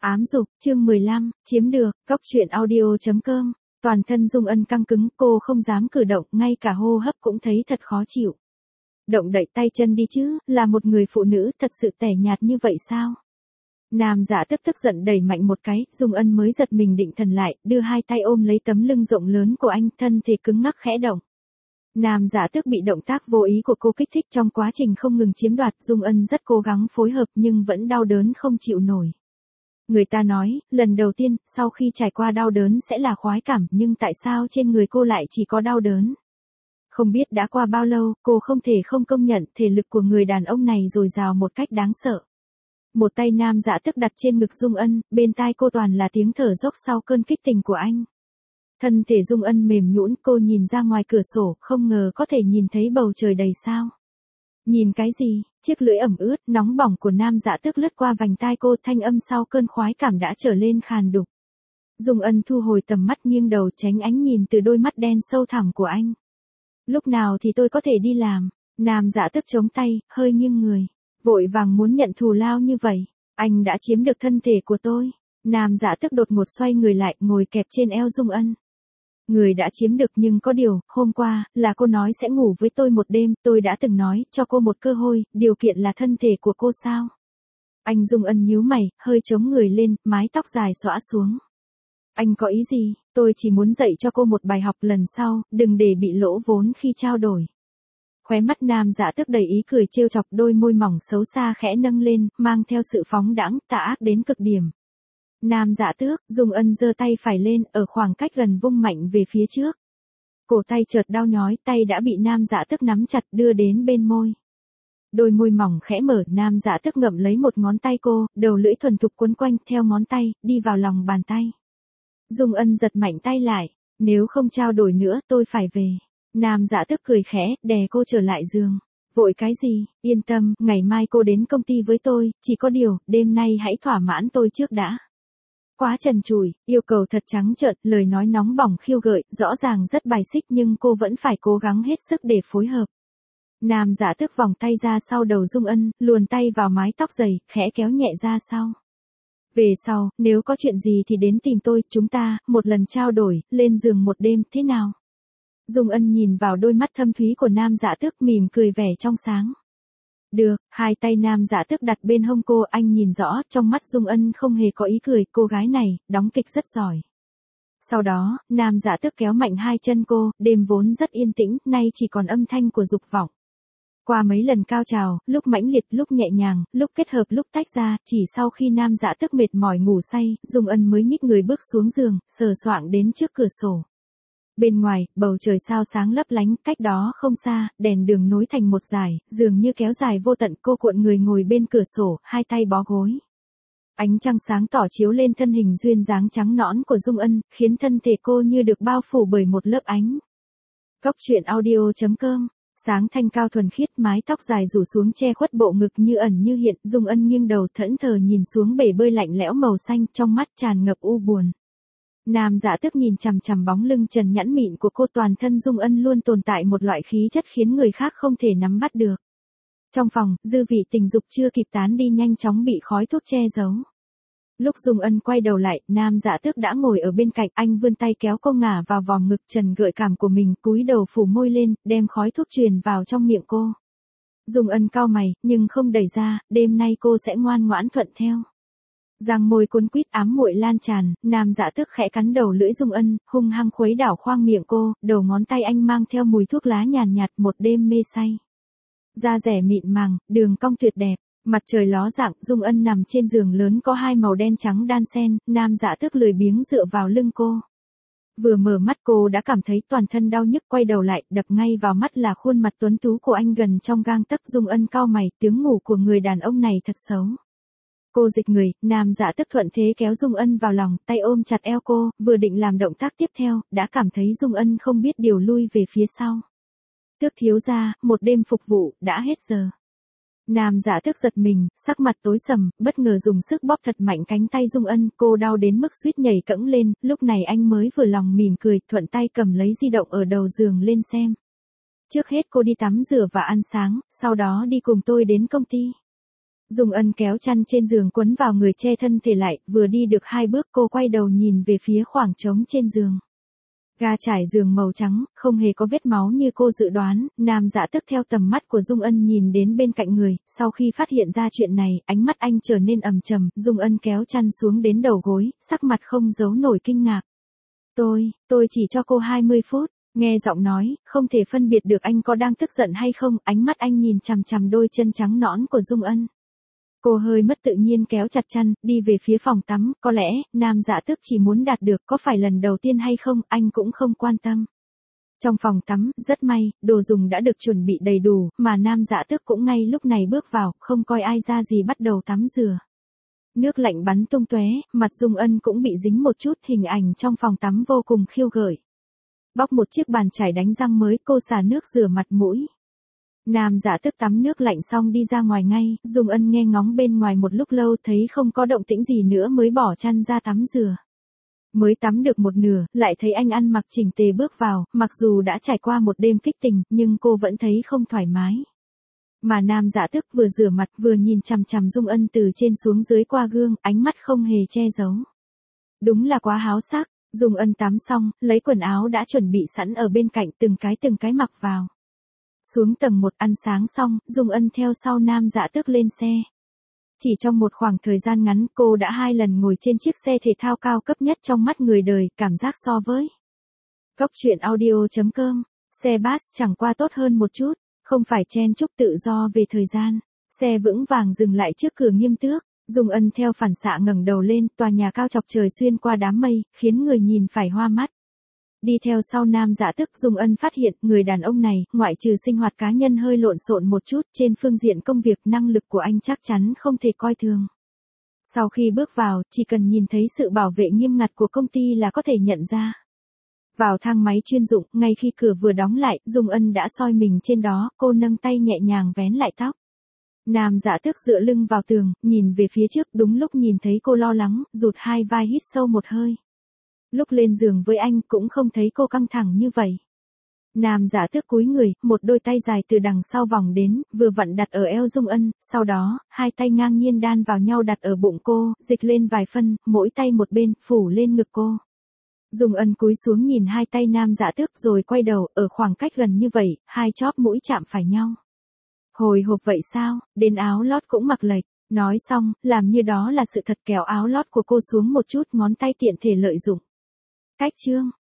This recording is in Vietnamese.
Ám dục, chương 15, chiếm được, cóc truyện audio.com. Toàn thân Dung Ân căng cứng, cô không dám cử động, ngay cả hô hấp cũng thấy thật khó chịu. Động đậy tay chân đi chứ, là một người phụ nữ thật sự tẻ nhạt như vậy sao? Nam Dạ tức giận đẩy mạnh một cái, Dung Ân mới giật mình định thần lại, đưa hai tay ôm lấy tấm lưng rộng lớn của anh, thân thể cứng ngắc khẽ động. Nam Dạ Tước bị động tác vô ý của cô kích thích, trong quá trình không ngừng chiếm đoạt, Dung Ân rất cố gắng phối hợp nhưng vẫn đau đớn không chịu nổi. Người ta nói, lần đầu tiên, sau khi trải qua đau đớn sẽ là khoái cảm, nhưng tại sao trên người cô lại chỉ có đau đớn? Không biết đã qua bao lâu, cô không thể không công nhận thể lực của người đàn ông này dồi dào một cách đáng sợ. Một tay Nam Dạ Tước đặt trên ngực Dung Ân, bên tai cô toàn là tiếng thở dốc sau cơn kích tình của anh. Thân thể Dung Ân mềm nhũn, cô nhìn ra ngoài cửa sổ, không ngờ có thể nhìn thấy bầu trời đầy sao. Nhìn cái gì? Chiếc lưỡi ẩm ướt, nóng bỏng của Nam Dạ Tước lướt qua vành tai cô, thanh âm sau cơn khoái cảm đã trở lên khàn đục. Dung Ân thu hồi tầm mắt, nghiêng đầu tránh ánh nhìn từ đôi mắt đen sâu thẳm của anh. Lúc nào thì tôi có thể đi làm? Nam Dạ Tước chống tay, hơi nghiêng người, vội vàng muốn nhận thù lao như vậy. Anh đã chiếm được thân thể của tôi. Nam Dạ Tước đột ngột xoay người lại, ngồi kẹp trên eo Dung Ân. Người đã chiếm được, nhưng có điều, hôm qua, là cô nói sẽ ngủ với tôi một đêm, tôi đã từng nói, cho cô một cơ hội, điều kiện là thân thể của cô sao? Anh Dung Ân nhíu mày, hơi chống người lên, mái tóc dài xõa xuống. Anh có ý gì? Tôi chỉ muốn dạy cho cô một bài học, lần sau, đừng để bị lỗ vốn khi trao đổi. Khóe mắt Nam Dạ Tước đầy ý cười trêu chọc, đôi môi mỏng xấu xa khẽ nâng lên, mang theo sự phóng đãng, tà ác đến cực điểm. Nam Dạ Tước, Dung Ân giơ tay phải lên, ở khoảng cách gần vung mạnh về phía trước. Cổ tay chợt đau nhói, tay đã bị Nam Dạ Tước nắm chặt đưa đến bên môi. Đôi môi mỏng khẽ mở, Nam Dạ Tước ngậm lấy một ngón tay cô, đầu lưỡi thuần thục quấn quanh theo ngón tay, đi vào lòng bàn tay. Dung Ân giật mạnh tay lại, nếu không trao đổi nữa tôi phải về. Nam Dạ Tước cười khẽ, đè cô trở lại giường. Vội cái gì, yên tâm, ngày mai cô đến công ty với tôi, chỉ có điều, đêm nay hãy thỏa mãn tôi trước đã. Quá trần trụi, yêu cầu thật trắng trợn, lời nói nóng bỏng khiêu gợi, rõ ràng rất bài xích nhưng cô vẫn phải cố gắng hết sức để phối hợp. Nam Dạ Tước vòng tay ra sau đầu Dung Ân, luồn tay vào mái tóc dày, khẽ kéo nhẹ ra sau. Về sau, nếu có chuyện gì thì đến tìm tôi, chúng ta, một lần trao đổi, lên giường một đêm, thế nào? Dung Ân nhìn vào đôi mắt thâm thúy của Nam Dạ Tước, mỉm cười vẻ trong sáng. Được, hai tay Nam Dạ Tước đặt bên hông cô, anh nhìn rõ, trong mắt Dung Ân không hề có ý cười, cô gái này, đóng kịch rất giỏi. Sau đó, Nam Dạ Tước kéo mạnh hai chân cô, đêm vốn rất yên tĩnh, nay chỉ còn âm thanh của dục vọng. Qua mấy lần cao trào, lúc mãnh liệt, lúc nhẹ nhàng, lúc kết hợp, lúc tách ra, chỉ sau khi Nam Dạ Tước mệt mỏi ngủ say, Dung Ân mới nhích người bước xuống giường, sờ soạng đến trước cửa sổ. Bên ngoài, bầu trời sao sáng lấp lánh, cách đó không xa, đèn đường nối thành một dải, dường như kéo dài vô tận, cô cuộn người ngồi bên cửa sổ, hai tay bó gối. Ánh trăng sáng tỏ chiếu lên thân hình duyên dáng trắng nõn của Dung Ân, khiến thân thể cô như được bao phủ bởi một lớp ánh. Cóc truyện audio.com. Sáng thanh cao thuần khiết, mái tóc dài rủ xuống che khuất bộ ngực như ẩn như hiện, Dung Ân nghiêng đầu thẫn thờ nhìn xuống bể bơi lạnh lẽo màu xanh, trong mắt tràn ngập u buồn. Nam Dạ Tước nhìn chằm chằm bóng lưng trần nhẵn mịn của cô, toàn thân Dung Ân luôn tồn tại một loại khí chất khiến người khác không thể nắm bắt được. Trong phòng, dư vị tình dục chưa kịp tán đi nhanh chóng bị khói thuốc che giấu. Lúc Dung Ân quay đầu lại, Nam Dạ Tước đã ngồi ở bên cạnh, anh vươn tay kéo cô ngả vào vòng ngực trần gợi cảm của mình, cúi đầu phủ môi lên, đem khói thuốc truyền vào trong miệng cô. Dung Ân cau mày, nhưng không đẩy ra, đêm nay cô sẽ ngoan ngoãn thuận theo. Răng môi cuốn quýt, ám muội lan tràn, Nam Dạ Tước khẽ cắn đầu lưỡi Dung Ân, hung hăng khuấy đảo khoang miệng cô, đầu ngón tay anh mang theo mùi thuốc lá nhàn nhạt, một đêm mê say. Da rẻ mịn màng, đường cong tuyệt đẹp, mặt trời ló dạng, Dung Ân nằm trên giường lớn có hai màu đen trắng đan xen, Nam Dạ Tước lười biếng dựa vào lưng cô. Vừa mở mắt cô đã cảm thấy toàn thân đau nhức, quay đầu lại, đập ngay vào mắt là khuôn mặt tuấn tú của anh gần trong gang tấc. Dung Ân cau mày, tiếng ngủ của người đàn ông này thật xấu. Cô dịch người, Nam Dạ Tước thuận thế kéo Dung Ân vào lòng, tay ôm chặt eo cô, vừa định làm động tác tiếp theo, đã cảm thấy Dung Ân không biết điều lui về phía sau. Tước thiếu gia, một đêm phục vụ, đã hết giờ. Nam Dạ Tước giật mình, sắc mặt tối sầm, bất ngờ dùng sức bóp thật mạnh cánh tay Dung Ân, cô đau đến mức suýt nhảy cẫng lên, lúc này anh mới vừa lòng mỉm cười, thuận tay cầm lấy di động ở đầu giường lên xem. Trước hết cô đi tắm rửa và ăn sáng, sau đó đi cùng tôi đến công ty. Dung Ân kéo chăn trên giường quấn vào người che thân thể lại, vừa đi được 2 bước cô quay đầu nhìn về phía khoảng trống trên giường. Ga trải giường màu trắng, không hề có vết máu như cô dự đoán, Nam Dạ Tước theo tầm mắt của Dung Ân nhìn đến bên cạnh người, sau khi phát hiện ra chuyện này, ánh mắt anh trở nên ầm trầm, Dung Ân kéo chăn xuống đến đầu gối, sắc mặt không giấu nổi kinh ngạc. Tôi chỉ cho cô 20 phút, nghe giọng nói, không thể phân biệt được anh có đang tức giận hay không, ánh mắt anh nhìn chằm chằm đôi chân trắng nõn của Dung Ân. Cô hơi mất tự nhiên kéo chặt chăn, đi về phía phòng tắm, có lẽ, Nam Dạ Tước chỉ muốn đạt được có phải lần đầu tiên hay không, anh cũng không quan tâm. Trong phòng tắm, rất may, đồ dùng đã được chuẩn bị đầy đủ, mà Nam Dạ Tước cũng ngay lúc này bước vào, không coi ai ra gì bắt đầu tắm rửa. Nước lạnh bắn tung tóe, mặt Dung Ân cũng bị dính một chút, hình ảnh trong phòng tắm vô cùng khiêu gợi. Bóc một chiếc bàn chải đánh răng mới, cô xả nước rửa mặt mũi. Nam Dạ Tước tắm nước lạnh xong đi ra ngoài ngay, Dung Ân nghe ngóng bên ngoài một lúc lâu thấy không có động tĩnh gì nữa mới bỏ chăn ra tắm rửa. Mới tắm được một nửa, lại thấy anh ăn mặc chỉnh tề bước vào, mặc dù đã trải qua một đêm kích tình, nhưng cô vẫn thấy không thoải mái. Mà Nam Dạ Tước vừa rửa mặt vừa nhìn chằm chằm Dung Ân từ trên xuống dưới qua gương, ánh mắt không hề che giấu. Đúng là quá háo sắc, Dung Ân tắm xong, lấy quần áo đã chuẩn bị sẵn ở bên cạnh từng cái mặc vào. Xuống tầng 1 ăn sáng xong, Dung Ân theo sau Nam Dạ Tước lên xe. Chỉ trong một khoảng thời gian ngắn cô đã 2 lần ngồi trên chiếc xe thể thao cao cấp nhất trong mắt người đời, cảm giác so với Cốc truyện audio.com, xe bus chẳng qua tốt hơn một chút, không phải chen chúc tự do về thời gian. Xe vững vàng dừng lại trước cửa Nghiêm Tước, Dung Ân theo phản xạ ngẩng đầu lên, tòa nhà cao chọc trời xuyên qua đám mây, khiến người nhìn phải hoa mắt. Đi theo sau Nam Dạ Tước, Dung Ân phát hiện người đàn ông này, ngoại trừ sinh hoạt cá nhân hơi lộn xộn một chút, trên phương diện công việc năng lực của anh chắc chắn không thể coi thường. Sau khi bước vào, chỉ cần nhìn thấy sự bảo vệ nghiêm ngặt của công ty là có thể nhận ra. Vào thang máy chuyên dụng, ngay khi cửa vừa đóng lại, Dung Ân đã soi mình trên đó, cô nâng tay nhẹ nhàng vén lại tóc. Nam Dạ Tước dựa lưng vào tường, nhìn về phía trước, đúng lúc nhìn thấy cô lo lắng, rụt 2 vai hít sâu một hơi. Lúc lên giường với anh cũng không thấy cô căng thẳng như vậy. Nam Dạ Tước cúi người, một đôi tay dài từ đằng sau vòng đến, vừa vặn đặt ở eo Dung Ân, sau đó, 2 tay ngang nhiên đan vào nhau đặt ở bụng cô, dịch lên vài phân, mỗi tay một bên, phủ lên ngực cô. Dung Ân cúi xuống nhìn 2 tay Nam Dạ Tước rồi quay đầu, ở khoảng cách gần như vậy, 2 chóp mũi chạm phải nhau. Hồi hộp vậy sao, đến áo lót cũng mặc lệch. Nói xong, làm như đó là sự thật, kéo áo lót của cô xuống một chút, ngón tay tiện thể lợi dụng. Cách chương